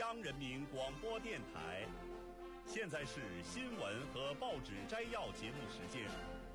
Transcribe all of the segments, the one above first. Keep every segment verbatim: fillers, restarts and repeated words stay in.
央人民广播电台。现在是新闻和报纸摘要节目时间。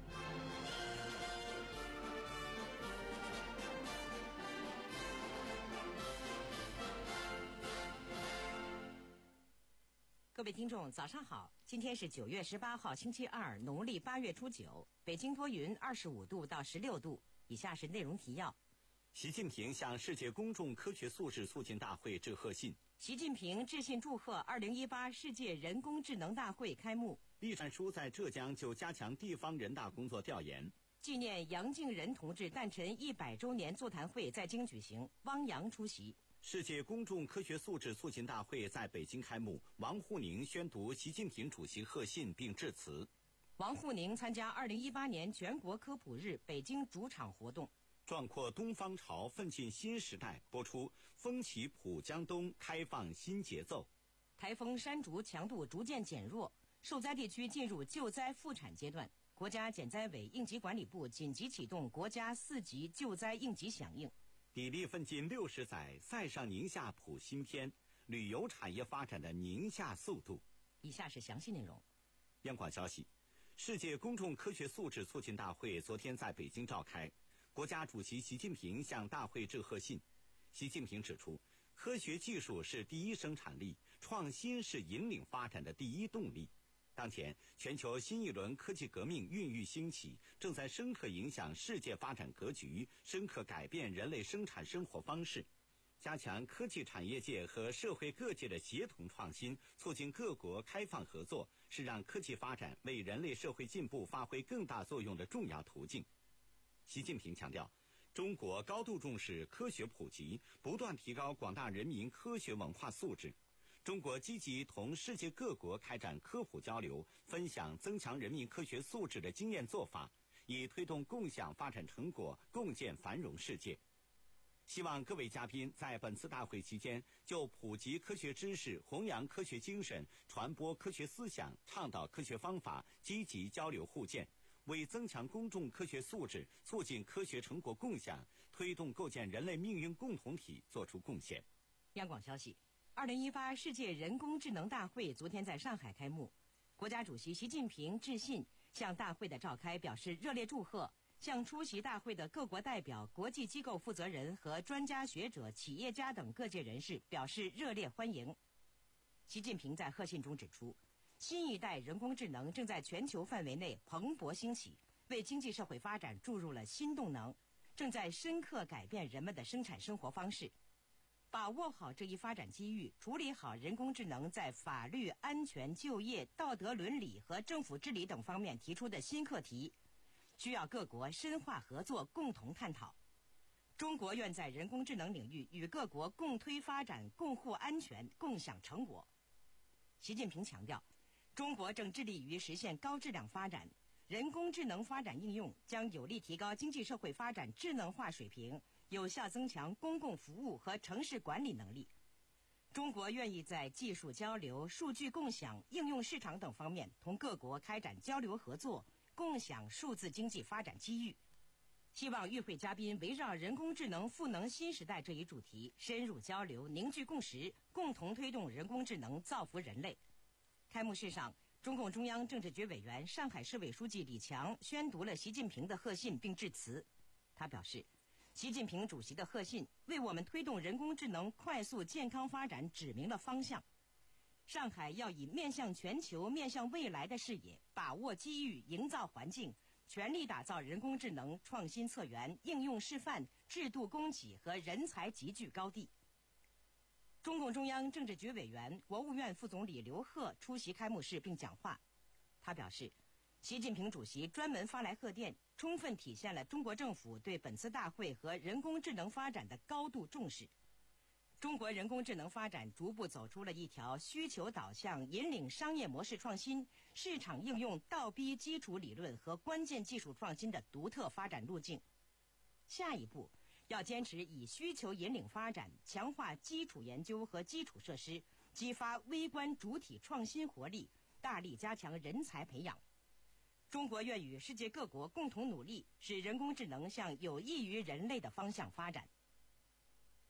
各位听众早上好，今天是九月十八号星期二，农历八月初九，北京多云，二十五度到十六度。以下是内容提要。 习近平向世界公众科学素质促进大会致贺信。 习近平致信祝贺二零一八世界人工智能大会开幕。 栗战书在浙江就加强地方人大工作调研。 纪念杨敬仁同志诞辰一百周年座谈会在京举行，汪洋出席。 世界公众科学素质促进大会在北京开幕，王沪宁宣读习近平主席贺信并致辞。 王沪宁参加二零一八年全国科普日北京主场活动。 壮阔东方潮，奋进新时代播出，风起浦江东，开放新节奏。 台风山竹强度逐渐减弱，受灾地区进入救灾复产阶段。国家减灾委应急管理部紧急启动国家四级救灾应急响应。 砥砺奋进六十载，塞上宁夏谱新篇，旅游产业发展的宁夏速度。 以下是详细内容。 央广消息，世界公众科学素质促进大会昨天在北京召开。国家主席习近平向大会致贺信。习近平指出，科学技术是第一生产力，创新是引领发展的第一动力。当前，全球新一轮科技革命孕育兴起，正在深刻影响世界发展格局，深刻改变人类生产生活方式。加强科技产业界和社会各界的协同创新，促进各国开放合作，是让科技发展为人类社会进步发挥更大作用的重要途径。习近平强调，中国高度重视科学普及，不断提高广大人民科学文化素质。中国积极同世界各国开展科普交流，分享增强人民科学素质的经验做法，以推动共享发展成果，共建繁荣世界。希望各位嘉宾在本次大会期间就普及科学知识、弘扬科学精神、传播科学思想、倡导科学方法积极交流互鉴，为增强公众科学素质、促进科学成果共享、推动构建人类命运共同体作出贡献。 央广消息，二零一八世界人工智能大会昨天在上海开幕。国家主席习近平致信，向大会的召开表示热烈祝贺，向出席大会的各国代表、国际机构负责人和专家学者、企业家等各界人士表示热烈欢迎。习近平在贺信中指出，新一代人工智能正在全球范围内蓬勃兴起，为经济社会发展注入了新动能，正在深刻改变人们的生产生活方式。把握好这一发展机遇，处理好人工智能在法律、安全、就业、道德伦理和政府治理等方面提出的新课题，需要各国深化合作，共同探讨。中国愿在人工智能领域与各国共推发展，共护安全，共享成果。习近平强调，中国正致力于实现高质量发展，人工智能发展应用将有力提高经济社会发展智能化水平，有效增强公共服务和城市管理能力。中国愿意在技术交流、数据共享、应用市场等方面同各国开展交流合作，共享数字经济发展机遇。希望与会嘉宾围绕人工智能赋能新时代这一主题深入交流，凝聚共识，共同推动人工智能造福人类。开幕式上，中共中央政治局委员、上海市委书记李强宣读了习近平的贺信并致辞。他表示，习近平主席的贺信为我们推动人工智能快速健康发展指明了方向。上海要以面向全球、面向未来的视野，把握机遇，营造环境，全力打造人工智能创新策源、应用示范、制度供给和人才集聚高地。中共中央政治局委员、国务院副总理刘鹤出席开幕式并讲话。他表示，习近平主席专门发来贺电，充分体现了中国政府对本次大会和人工智能发展的高度重视。中国人工智能发展逐步走出了一条需求导向、引领商业模式创新、市场应用倒逼基础理论和关键技术创新的独特发展路径。下一步要坚持以需求引领发展，强化基础研究和基础设施，激发微观主体创新活力，大力加强人才培养。中国愿与世界各国共同努力，使人工智能向有益于人类的方向发展。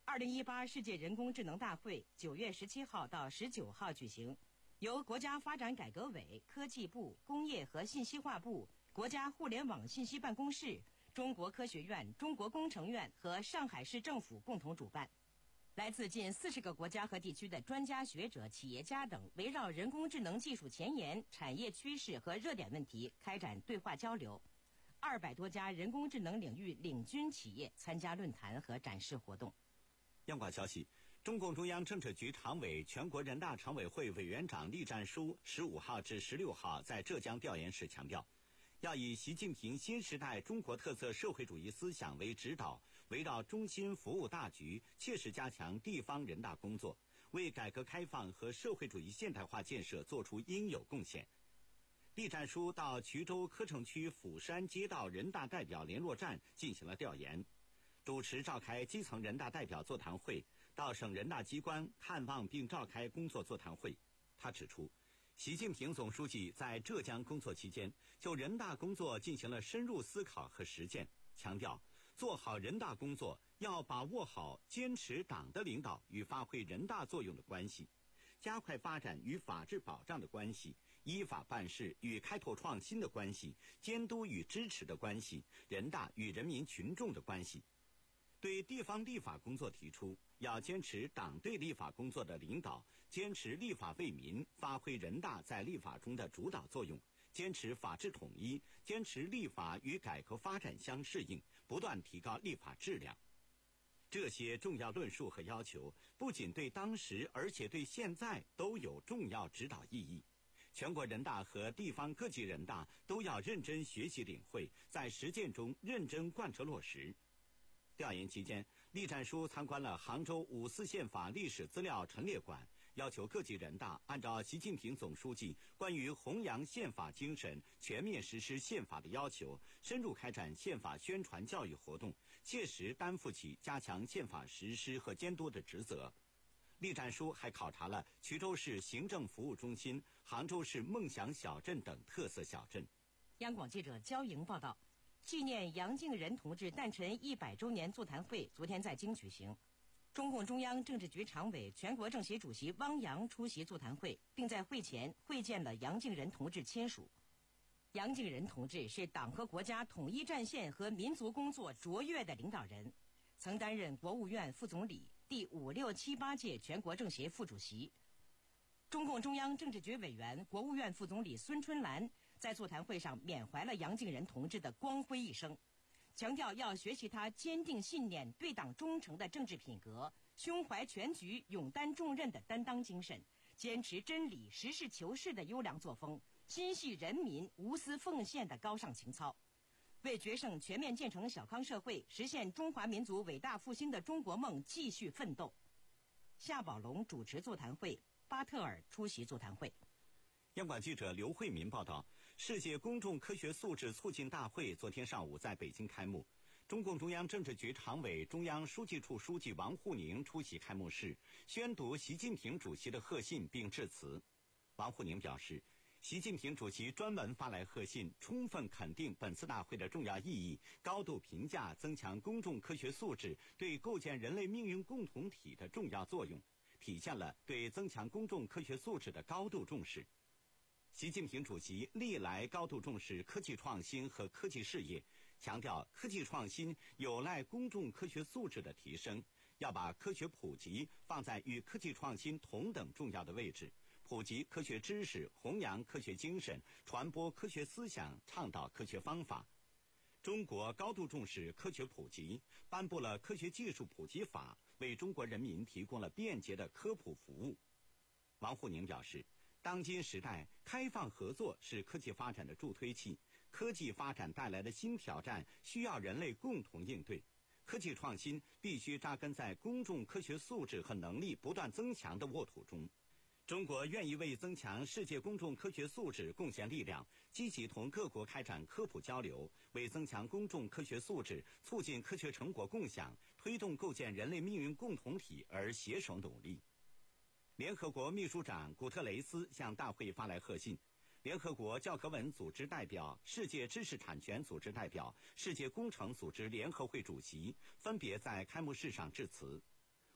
二零一八世界人工智能大会九月十七号到十九号举行，由国家发展改革委、科技部、工业和信息化部、国家互联网信息办公室、中国科学院、中国工程院和上海市政府共同主办。来自近四十个国家和地区的专家学者、企业家等，围绕人工智能技术前沿、产业趋势和热点问题开展对话交流。二百多家人工智能领域领军企业参加论坛和展示活动。 央广消息，中共中央政治局常委、全国人大常委会委员长栗战书十五号至十六号在浙江调研时强调，要以习近平新时代中国特色社会主义思想为指导，围绕中心服务大局，切实加强地方人大工作，为改革开放和社会主义现代化建设作出应有贡献。栗战书到衢州柯城区釜山街道人大代表联络站进行了调研，主持召开基层人大代表座谈会，到省人大机关看望并召开工作座谈会。他指出，习近平总书记在浙江工作期间，就人大工作进行了深入思考和实践，强调做好人大工作要把握好坚持党的领导与发挥人大作用的关系，加快发展与法治保障的关系，依法办事与开拓创新的关系，监督与支持的关系，人大与人民群众的关系。对地方立法工作提出，要坚持党对立法工作的领导，坚持立法为民，发挥人大在立法中的主导作用，坚持法治统一，坚持立法与改革发展相适应，不断提高立法质量。这些重要论述和要求，不仅对当时，而且对现在都有重要指导意义。全国人大和地方各级人大都要认真学习领会，在实践中认真贯彻落实。调研期间，栗战书参观了杭州五四宪法历史资料陈列馆，要求各级人大按照习近平总书记关于弘扬宪法精神、全面实施宪法的要求，深入开展宪法宣传教育活动，切实担负起加强宪法实施和监督的职责。栗战书还考察了衢州市行政服务中心、杭州市梦想小镇等特色小镇。 央广记者焦莹报道，纪念杨敬仁同志诞辰一百周年座谈会昨天在京举行。中共中央政治局常委、全国政协主席汪洋出席座谈会，并在会前会见了杨敬仁同志亲属。杨敬仁同志是党和国家统一战线和民族工作卓越的领导人，曾担任国务院副总理、第五六七八届全国政协副主席。中共中央政治局委员、国务院副总理孙春兰在座谈会上缅怀了杨敬仁同志的光辉一生，强调要学习他坚定信念、对党忠诚的政治品格，胸怀全局、勇担重任的担当精神，坚持真理、实事求是的优良作风，心系人民、无私奉献的高尚情操，为决胜全面建成小康社会、实现中华民族伟大复兴的中国梦继续奋斗。夏宝龙主持座谈会，巴特尔出席座谈会。 央广记者刘慧民报道，世界公众科学素质促进大会昨天上午在北京开幕。中共中央政治局常委、中央书记处书记王沪宁出席开幕式，宣读习近平主席的贺信并致辞。王沪宁表示，习近平主席专门发来贺信，充分肯定本次大会的重要意义，高度评价增强公众科学素质对构建人类命运共同体的重要作用，体现了对增强公众科学素质的高度重视。习近平主席历来高度重视科技创新和科技事业，强调科技创新有赖公众科学素质的提升，要把科学普及放在与科技创新同等重要的位置，普及科学知识，弘扬科学精神，传播科学思想，倡导科学方法。中国高度重视科学普及，颁布了科学技术普及法，为中国人民提供了便捷的科普服务。王沪宁表示，当今时代，开放合作是科技发展的助推器，科技发展带来的新挑战需要人类共同应对。科技创新必须扎根在公众科学素质和能力不断增强的沃土中。中国愿意为增强世界公众科学素质贡献力量，积极同各国开展科普交流，为增强公众科学素质、促进科学成果共享、推动构建人类命运共同体而携手努力。联合国秘书长古特雷斯向大会发来贺信，联合国教科文组织代表、世界知识产权组织代表、世界工程组织联合会主席分别在开幕式上致辞。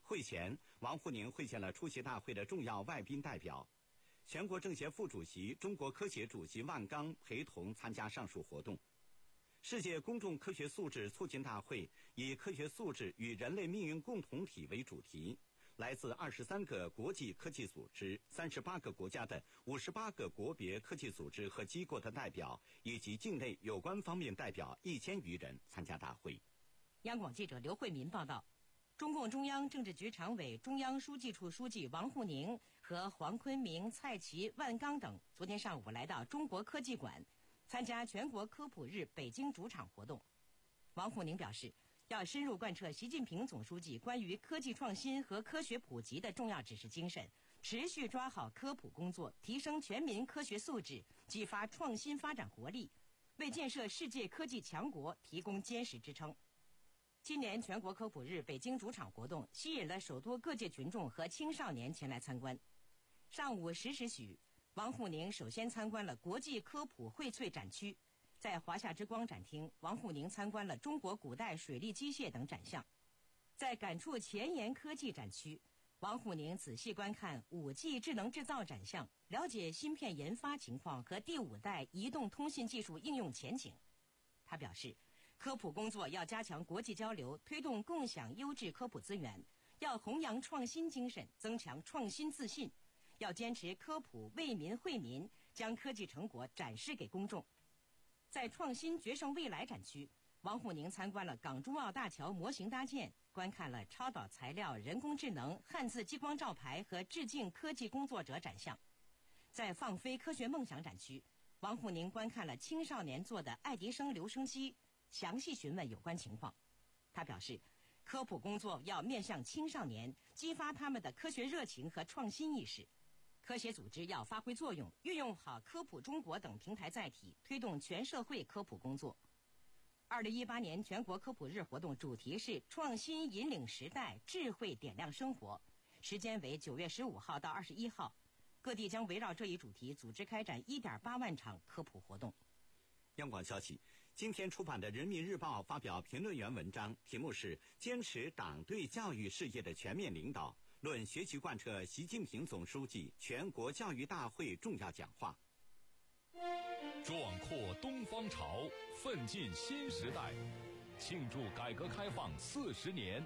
会前，王沪宁会见了出席大会的重要外宾代表。全国政协副主席、中国科协主席万钢陪同参加上述活动。世界公众科学素质促进大会以科学素质与人类命运共同体为主题，来自二十三个国际科技组织、三十八个国家的五十八个国别科技组织和机构的代表，以及境内有关方面代表一千余人参加大会。 央广记者刘慧民报道，中共中央政治局常委、中央书记处书记王沪宁和黄坤明、蔡奇、万钢等昨天上午来到中国科技馆，参加全国科普日北京主场活动。王沪宁表示，要深入贯彻习近平总书记关于科技创新和科学普及的重要指示精神，持续抓好科普工作，提升全民科学素质，激发创新发展活力，为建设世界科技强国提供坚实支撑。今年全国科普日北京主场活动吸引了首都各界群众和青少年前来参观。上午十时许，王沪宁首先参观了国际科普荟萃展区，在华夏之光展厅，王沪宁参观了中国古代水利机械等展项。在感触前沿科技展区，王沪宁仔细观看 五 G 智能制造展项，了解芯片研发情况和第五代移动通信技术应用前景。他表示，科普工作要加强国际交流，推动共享优质科普资源，要弘扬创新精神，增强创新自信，要坚持科普为民惠民，将科技成果展示给公众。在创新决胜未来展区，王沪宁参观了港珠澳大桥模型搭建，观看了超导材料、人工智能、汉字激光照牌和致敬科技工作者展项。在放飞科学梦想展区，王沪宁观看了青少年做的爱迪生留声机，详细询问有关情况。他表示，科普工作要面向青少年，激发他们的科学热情和创新意识。科协组织要发挥作用，运用好科普中国等平台载体，推动全社会科普工作。二零一八年全国科普日活动主题是创新引领时代，智慧点亮生活，时间为九月十五号到二十一号，各地将围绕这一主题组织开展一点八万场科普活动。 央广消息，今天出版的《人民日报》发表评论员文章，题目是“坚持党对教育事业的全面领导，论学习贯彻习近平总书记全国教育大会重要讲话”。 壮阔东方潮，奋进新时代，庆祝改革开放四十年。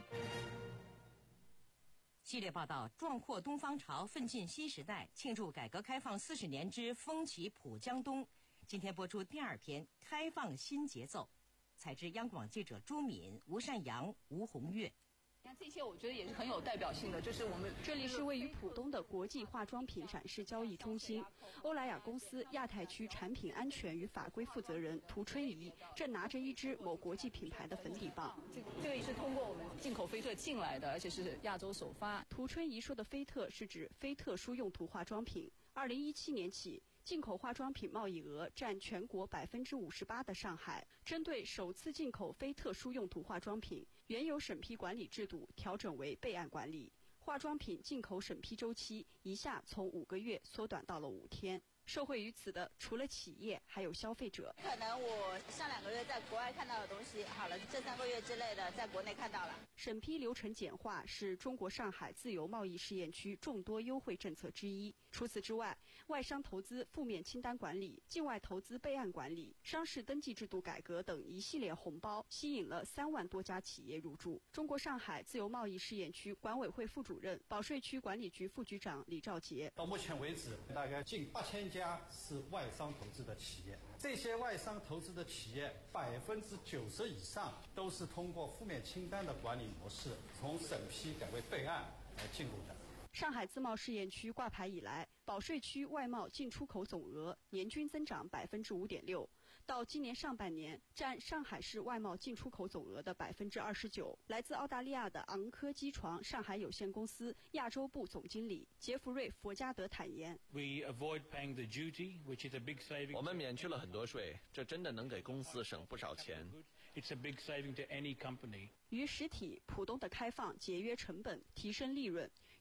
系列报道：壮阔东方潮，奋进新时代，庆祝改革开放四十年之风起浦江东。今天播出第二篇《开放新节奏》，采自央广记者朱敏、吴善阳、吴红月。 那这些我觉得也是很有代表性的，就是我们这里是位于浦东的国际化妆品展示交易中心。欧莱雅公司亚太区产品安全与法规负责人涂春怡正拿着一支某国际品牌的粉底棒。 这这个也是通过我们进口菲特进来的，而且是亚洲首发。 涂春怡说的菲特是指非特殊用途化妆品。二零一七年起，进口化妆品贸易额占全国百分之五十八的上海，针对首次进口非特殊用途化妆品，原有审批管理制度调整为备案管理，化妆品进口审批周期一下从五个月缩短到了五天。受惠于此的，除了企业，还有消费者。 可能我上两个月在国外看到的东西，好了，这三个月之类的在国内看到了。 审批流程简化是中国上海自由贸易试验区众多优惠政策之一。除此之外，外商投资负面清单管理、境外投资备案管理、商事登记制度改革等一系列红包，吸引了三万多家企业入驻。中国上海自由贸易试验区管委会副主任、保税区管理局副局长李兆杰： 到目前为止，大概近八千家是外商投资的企业，这些外商投资的企业百分之九十以上都是通过负面清单的管理模式，从审批改为备案来进入的。 上海自贸试验区挂牌以来，保税区外贸进出口总额年均增长百分之五点六，到今年上半年，占上海市外贸进出口总额的百分之二十九。来自澳大利亚的昂科机床上海有限公司亚洲部总经理杰弗瑞·佛加德坦言：“ 我们免去了很多税，这真的能给公司省不少钱。” It's a big saving to any company. 与实体浦东的开放节约成本、提升利润，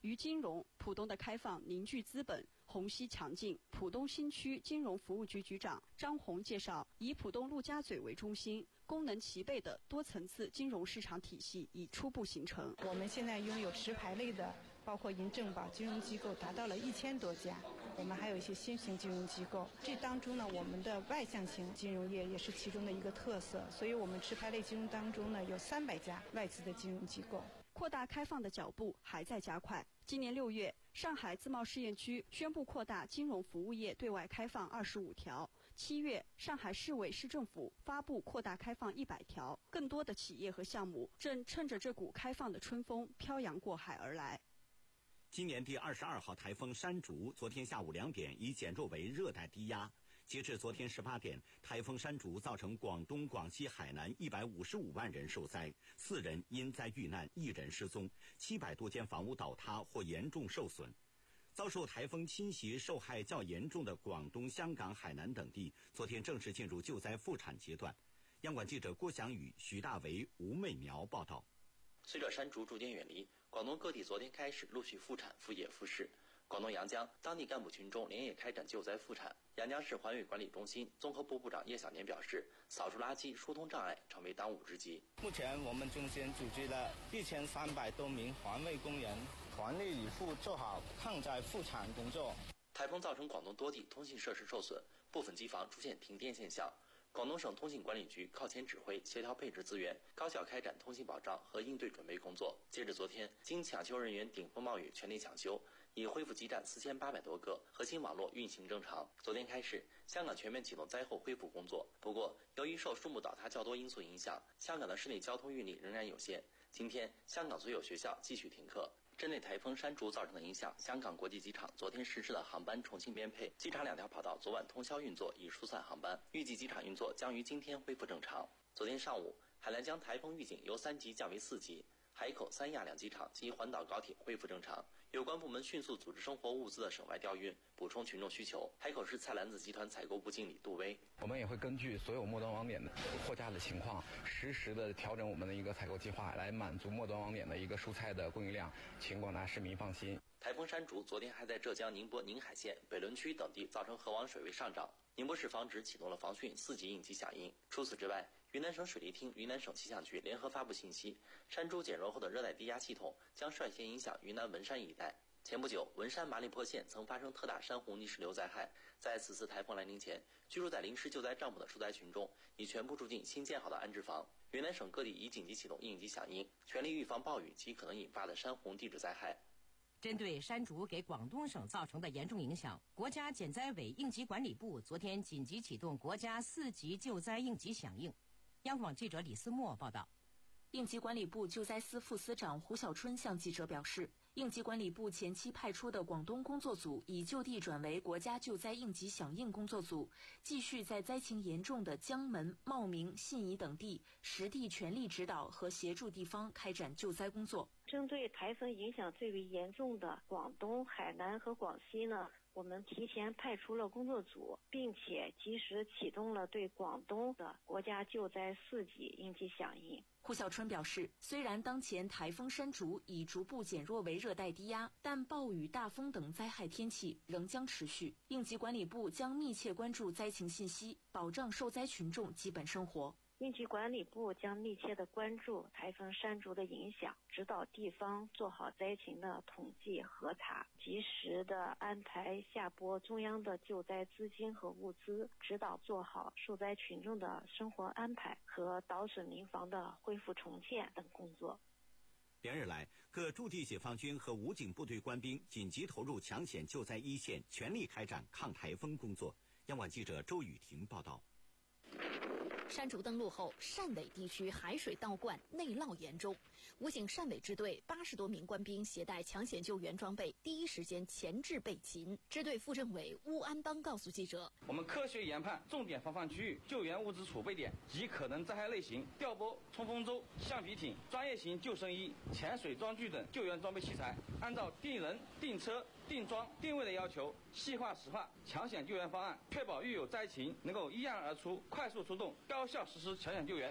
渝金融、浦东的开放凝聚资本、虹吸强劲。浦东新区金融服务局局长张红介绍，以浦东陆家嘴为中心，功能齐备的多层次金融市场体系已初步形成。 我们现在拥有持牌类的，包括银证保金融机构达到了一千多家，我们还有一些新型金融机构。这当中呢，我们的外向型金融业也是其中的一个特色，所以我们持牌类金融当中呢，有三百家外资的金融机构。 扩大开放的脚步还在加快。今年六月，上海自贸试验区宣布扩大金融服务业对外开放二十五条。七月，上海市委市政府发布扩大开放一百条，更多的企业和项目正趁着这股开放的春风漂洋过海而来。 今年第二十二号台风山竹昨天下午两点已减弱为热带低压。截至昨天十八点，台风山竹造成广东、广西、海南一百五十五万人受灾，四人因灾遇难，一人失踪，七百多间房屋倒塌或严重受损。遭受台风侵袭受害较严重的广东、香港、海南等地，昨天正式进入救灾复产阶段。央广记者郭翔宇、徐大为、吴媚苗报道。 随着山竹逐渐远离，广东各地昨天开始陆续复产、复业、复市。广东阳江当地干部群众连夜开展救灾复产。阳江市环卫管理中心综合部部长叶小年表示，扫除垃圾、疏通障碍成为当务之急。 目前我们中心组织了一千三百多名环卫工人，全力以赴做好抗灾复产工作。 台风造成广东多地通信设施受损，部分机房出现停电现象。广东省通信管理局靠前指挥、协调配置资源，高效开展通信保障和应对准备工作。截至昨天，经抢修人员顶风冒雨全力抢修，已恢复基站四千八百多个，核心网络运行正常。昨天开始，香港全面启动灾后恢复工作。不过，由于受树木倒塌较多因素影响，香港的市内交通运力仍然有限。今天，香港所有学校继续停课。针对台风山竹造成的影响，香港国际机场昨天实施了航班重新编配，机场两条跑道昨晚通宵运作，以疏散航班。预计机场运作将于今天恢复正常。昨天上午，海南将台风预警由三级降为四级，海口、三亚两机场及环岛高铁恢复正常。有关部门迅速组织生活物资的省外调运，补充群众需求。海口市菜篮子集团采购部经理杜威： 我们也会根据所有末端网点的货架的情况，实时的调整我们的一个采购计划，来满足末端网点的一个蔬菜的供应量，请广大市民放心。 台风山竹昨天还在浙江宁波宁海县、北仑区等地造成河湾水位上涨，宁波市防指启动了防汛四级应急响应。除此之外，云南省水利厅、云南省气象局联合发布信息，山竹减弱后的热带低压系统将率先影响云南文山一带。前不久，文山麻栗坡县曾发生特大山洪泥石流灾害。在此次台风来临前，居住在临时救灾帐篷的受灾群众已全部住进新建好的安置房。云南省各地已紧急启动应急响应，全力预防暴雨及可能引发的山洪地质灾害。 针对山竹给广东省造成的严重影响，国家减灾委应急管理部昨天紧急启动国家四级救灾应急响应。央广记者李思墨报道。 应急管理部救灾司副司长胡小春向记者表示，应急管理部前期派出的广东工作组已就地转为国家救灾应急响应工作组，继续在灾情严重的江门、茂名、信宜等地实地全力指导和协助地方开展救灾工作。 针对台风影响最为严重的广东、海南和广西呢，我们提前派出了工作组，并且及时启动了对广东的国家救灾四级应急响应。 胡小春表示，虽然当前台风山竹已逐步减弱为热带低压，但暴雨、大风等灾害天气仍将持续。应急管理部将密切关注灾情信息，保障受灾群众基本生活。 应急管理部将密切地关注台风山竹的影响，指导地方做好灾情的统计核查，及时地安排下拨中央的救灾资金和物资，指导做好受灾群众的生活安排和岛损民房的恢复重建等工作。 连日来，各驻地解放军和武警部队官兵紧急投入抢险救灾一线，全力开展抗台风工作。央广记者周雨婷报道。 山竹登陆后，汕尾地区海水倒灌，内涝严重。武警汕尾支队八十多名官兵携带抢险救援装备，第一时间前至备勤。支队副政委邬安邦告诉记者：“ 我们科学研判重点防范区域、救援物资储备点及可能灾害类型，调拨冲锋舟、橡皮艇、专业型救生衣、潜水装具等救援装备器材，按照定人、定车、定桩、定位的要求，细化实化抢险救援方案，确保遇有灾情能够一案而出，快速出动，高效实施抢险救援。”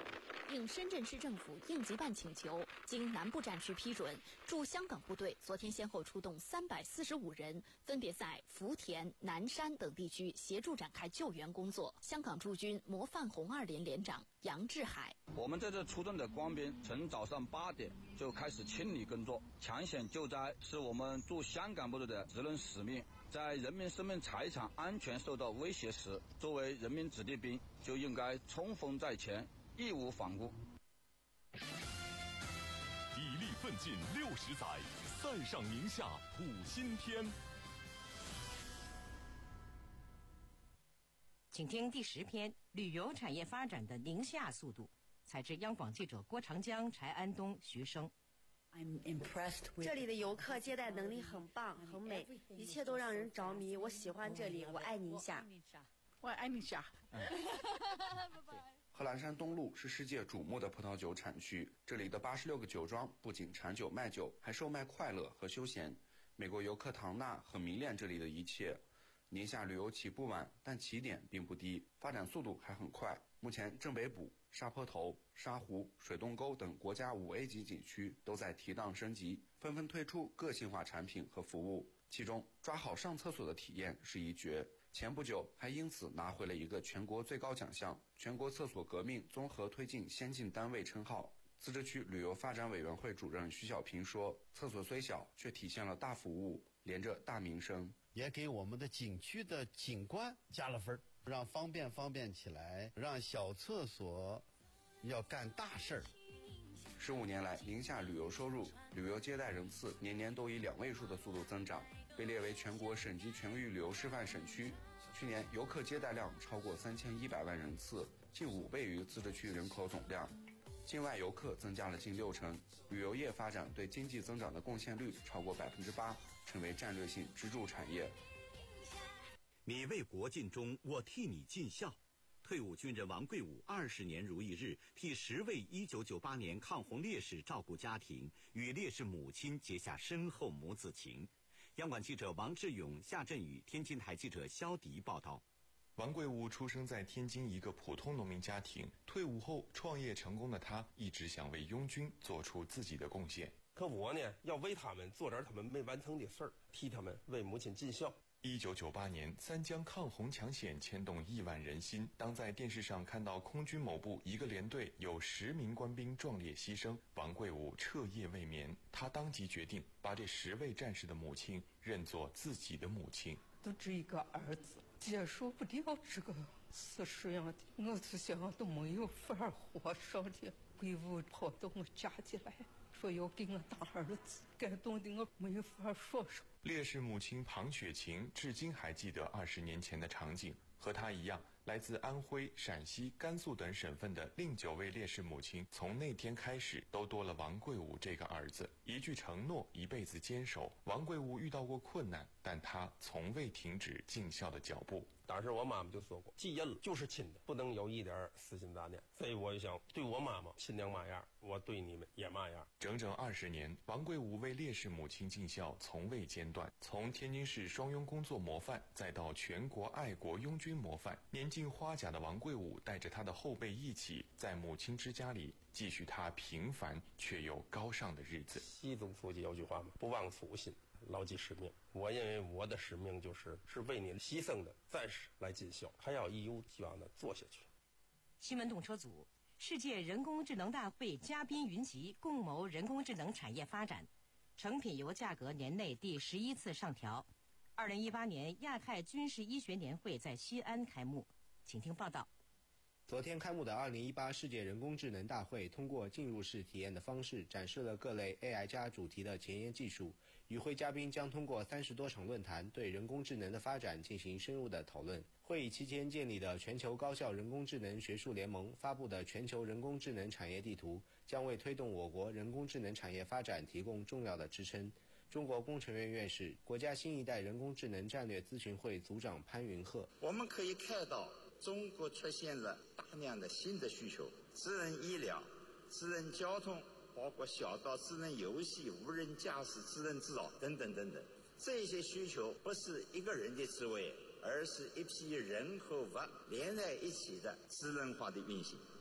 应深圳市政府应急办请求，经南部战区批准，驻香港部队昨天先后出动三百四十五人，分别在福田、南山等地区协助展开救援工作。香港驻军模范红二连连长杨志海： 我们这次出动的官兵从早上八点就开始清理工作，抢险救灾是我们驻香港部队的责任使命。在人民生命财产安全受到威胁时，作为人民子弟兵，就应该冲锋在前，义无反顾。 砥砺奋进六十载，赛上宁夏谱新篇。 请听第十篇：旅游产业发展的宁夏速度。采自央广记者郭长江、柴安东、徐生。 这里的游客接待能力很棒，很美，一切都让人着迷。我喜欢这里，我爱宁夏， 我爱宁夏。 贺兰山东路是世界瞩目的葡萄酒产区，这里的八十六个酒庄不仅产酒卖酒，还售卖快乐和休闲。美国游客唐纳很迷恋这里的一切。宁夏旅游起步晚，但起点并不低，发展速度还很快。目前正北埔、沙坡头、沙湖、水洞沟等国家五 A 级景区都在提档升级，纷纷推出个性化产品和服务。其中，抓好上厕所的体验是一绝。前不久还因此拿回了一个全国最高奖项——全国厕所革命综合推进先进单位称号。自治区旅游发展委员会主任徐小平说：“厕所虽小，却体现了大服务，连着大名声， 也给我们的景区的景观加了分，让方便方便起来，让小厕所要干大事儿。” 十五年来，宁夏旅游收入、旅游接待人次年年都以两位数的速度增长，被列为全国省级全域旅游示范省区。去年游客接待量超过三千一百万人次，近五倍于自治区人口总量。境外游客增加了近六成，旅游业发展对经济增长的贡献率超过百分之八，成为战略性支柱产业。 你为国尽忠，我替你尽孝。退伍军人王贵武二十年如一日，替十位一九九八年抗洪烈士照顾家庭，与烈士母亲结下深厚母子情。央广记者王志勇、夏振宇，天津台记者肖迪报道。 王贵武出生在天津一个普通农民家庭，退伍后创业成功的他，一直想为拥军做出自己的贡献。 可我呢，要为他们做点他们没完成的事儿，替他们为母亲尽孝。 一九九八年，三江抗洪抢险牵动亿万人心。当在电视上看到空军某部一个连队有十名官兵壮烈牺牲，王贵武彻夜未眠。他当即决定把这十位战士的母亲认作自己的母亲。 都只一个儿子，接受不了这个事实样的，我是想都没有法活上的。贵武跑到我家里来，说要给我当儿子，感动的我没有法说说。 烈士母亲庞雪晴至今还记得二十年前的场景，和她一样，来自安徽、陕西、甘肃等省份的另九位烈士母亲，从那天开始都多了王贵武这个儿子。一句承诺，一辈子坚守。王贵武遇到过困难，但他从未停止尽孝的脚步。 当时我妈妈就说过，继任就是亲的，不能有一点私心杂念。所以我就想，对我妈妈亲娘嘛样，我对你们也嘛样。 整整二十年，王贵武为烈士母亲尽孝，从未间断。从天津市双拥工作模范，再到全国爱国拥军模范，年近花甲的王贵武带着他的后辈一起，在母亲之家里继续他平凡却又高尚的日子。 习总书记有句话嘛，不忘初心，牢记使命。我认为我的使命就是是为你牺牲的战士来尽孝，还要一如既往的做下去。 新闻动车组，世界人工智能大会嘉宾云集，共谋人工智能产业发展。成品油价格年内第十一次上调。二零一八年亚太军事医学年会在西安开幕，请听报道。 昨天开幕的二零一八世界人工智能大会通过进入式体验的方式展示了各类 A I 加主题的前沿技术。与会嘉宾将通过三十多场论坛对人工智能的发展进行深入的讨论。会议期间建立的全球高校人工智能学术联盟发布的全球人工智能产业地图，将为推动我国人工智能产业发展提供重要的支撑。中国工程院院士、国家新一代人工智能战略咨询会组长潘云鹤： 我们可以看到，中国出现了大量的新的需求，智能医疗、智能交通，包括小到智能游戏、无人驾驶、智能制造等等等等。这些需求不是一个人的智慧，而是一批人和物连在一起的智能化的运行。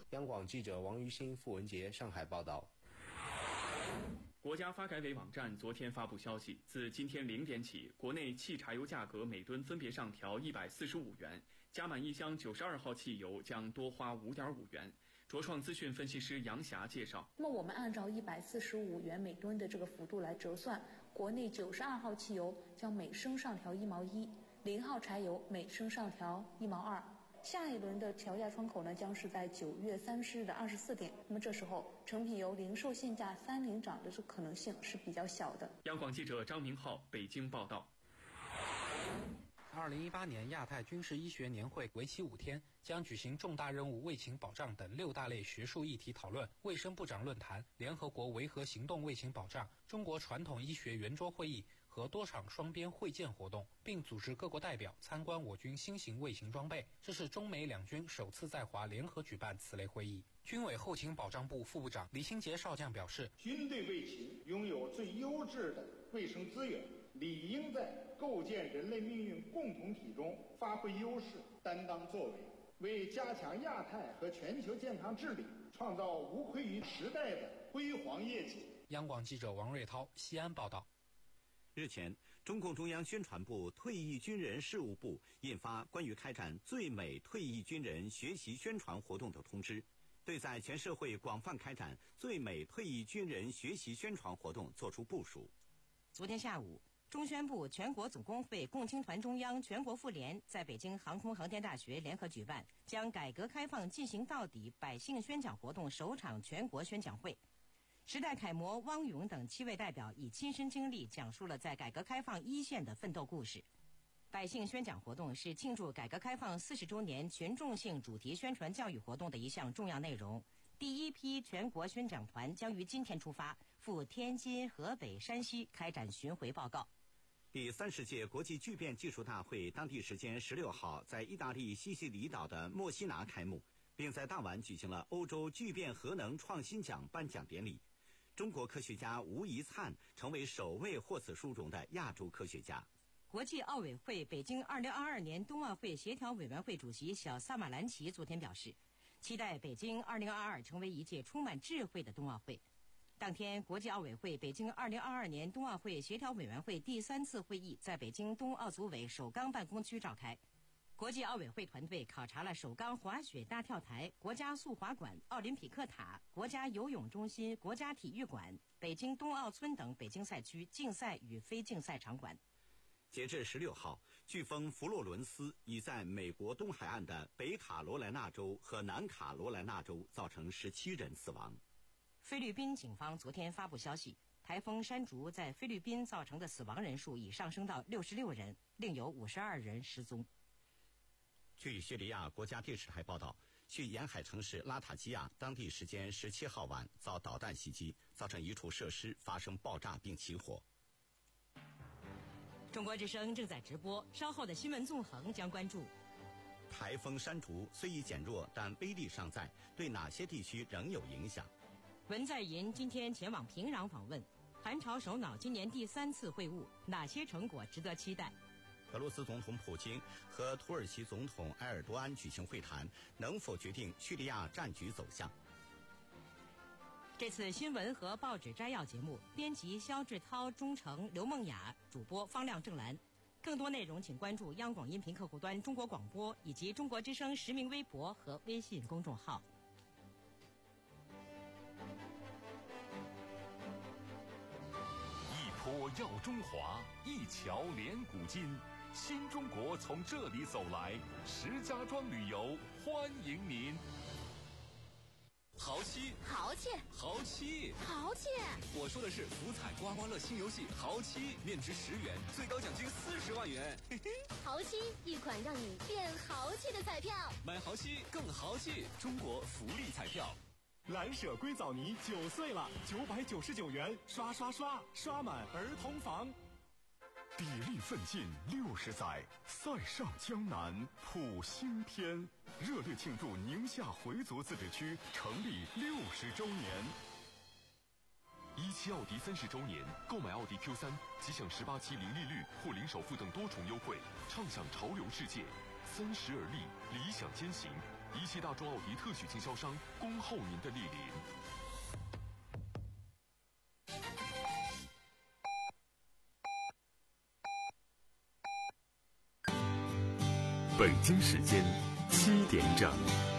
央广记者王于新、付文杰上海报道。 国家发改委网站昨天发布消息，自今天零点起，国内汽柴油价格每吨分别上调一百四十五元，加满一箱九十二号汽油将多花五点五元。卓创资讯分析师杨霞介绍， 那么我们按照一百四十五元每吨的这个幅度来折算，国内九十二号汽油将每升上调一毛一，零号柴油每升上调一毛二。下一轮的调价窗口呢，将是在九月三十日的二十四点。那么这时候，成品油零售限价三零涨的这可能性是比较小的。 央广记者张明浩北京报道。 二零一八年亚太军事医学年会为期五天，将举行重大任务卫勤保障等六大类学术议题讨论、卫生部长论坛、联合国维和行动卫勤保障、中国传统医学圆桌会议和多场双边会见活动，并组织各国代表参观我军新型卫勤装备。这是中美两军首次在华联合举办此类会议。军委后勤保障部副部长李新杰少将表示， 军队卫勤拥有最优质的卫生资源，理应在构建人类命运共同体中发挥优势，担当作为，为加强亚太和全球健康治理创造无愧于时代的辉煌业绩。 央广记者王瑞涛西安报道。 日前，中共中央宣传部退役军人事务部印发关于开展最美退役军人学习宣传活动的通知，对在全社会广泛开展最美退役军人学习宣传活动作出部署。 昨天下午，中宣部全国总工会共青团中央全国妇联在北京航空航天大学联合举办将改革开放进行到底百姓宣讲活动首场全国宣讲会。时代楷模汪勇等七位代表以亲身经历讲述了在改革开放一线的奋斗故事。百姓宣讲活动是庆祝改革开放四十周年群众性主题宣传教育活动的一项重要内容。第一批全国宣讲团将于今天出发，赴天津、河北、山西开展巡回报告。 第三十届国际聚变技术大会当地时间十六号在意大利西西里岛的墨西拿开幕，并在当晚举行了欧洲聚变核能创新奖颁奖典礼。中国科学家吴一灿成为首位获此殊荣的亚洲科学家。 国际奥委会北京二零二二年冬奥会协调委员会主席小萨马兰奇昨天表示，期待北京二零二二成为一届充满智慧的冬奥会。当天，国际奥委会北京二零二二年冬奥会协调委员会第三次会议在北京冬奥组委首钢办公区召开。国际奥委会团队考察了首钢滑雪大跳台、国家速滑馆、奥林匹克塔、国家游泳中心、国家体育馆、北京冬奥村等北京赛区竞赛与非竞赛场馆。 截至十六号，飓风弗洛伦斯已在美国东海岸的北卡罗来纳州和南卡罗来纳州造成十七人死亡。 菲律宾警方昨天发布消息，台风山竹在菲律宾造成的死亡人数已上升到六十六人，另有五十二人失踪。 据叙利亚国家电视台报道，叙沿海城市拉塔基亚当地时间十七号晚遭导弹袭击，造成一处设施发生爆炸并起火。 中国之声正在直播，稍后的新闻纵横将关注： 台风山竹虽已减弱，但威力尚在，对哪些地区仍有影响？ 文在寅今天前往平壤访问，韩朝首脑今年第三次会晤，哪些成果值得期待？ 俄罗斯总统普京和土耳其总统埃尔多安举行会谈，能否决定叙利亚战局走向？ 这次新闻和报纸摘要节目，编辑肖志涛、钟诚、刘梦雅，主播方亮、郑兰。更多内容请关注央广音频客户端中国广播以及中国之声实名微博和微信公众号。 一坡耀中华，一桥连古今。新中国从这里走来，石家庄旅游欢迎您。 豪七， 豪气， 豪七， 豪气！ 我说的是福彩刮刮乐新游戏豪七，面值十元，最高奖金四十万元。嘿嘿， 豪七，一款让你变豪气的彩票。 买豪七更豪气，中国福利彩票。 蓝舍硅藻泥九岁了，九百九十九元，刷刷刷，刷满儿童房。 砥砺奋进六十载，塞上江南谱新篇。热烈庆祝宁夏回族自治区成立六十周年。 一汽奥迪三十周年，购买奥迪 Q 三即享十八期零利率或零首付等多重优惠，畅享潮流世界。三十而立，理想兼行， 一汽大众奥迪特许经销商，恭候您的莅临。北京时间七点整。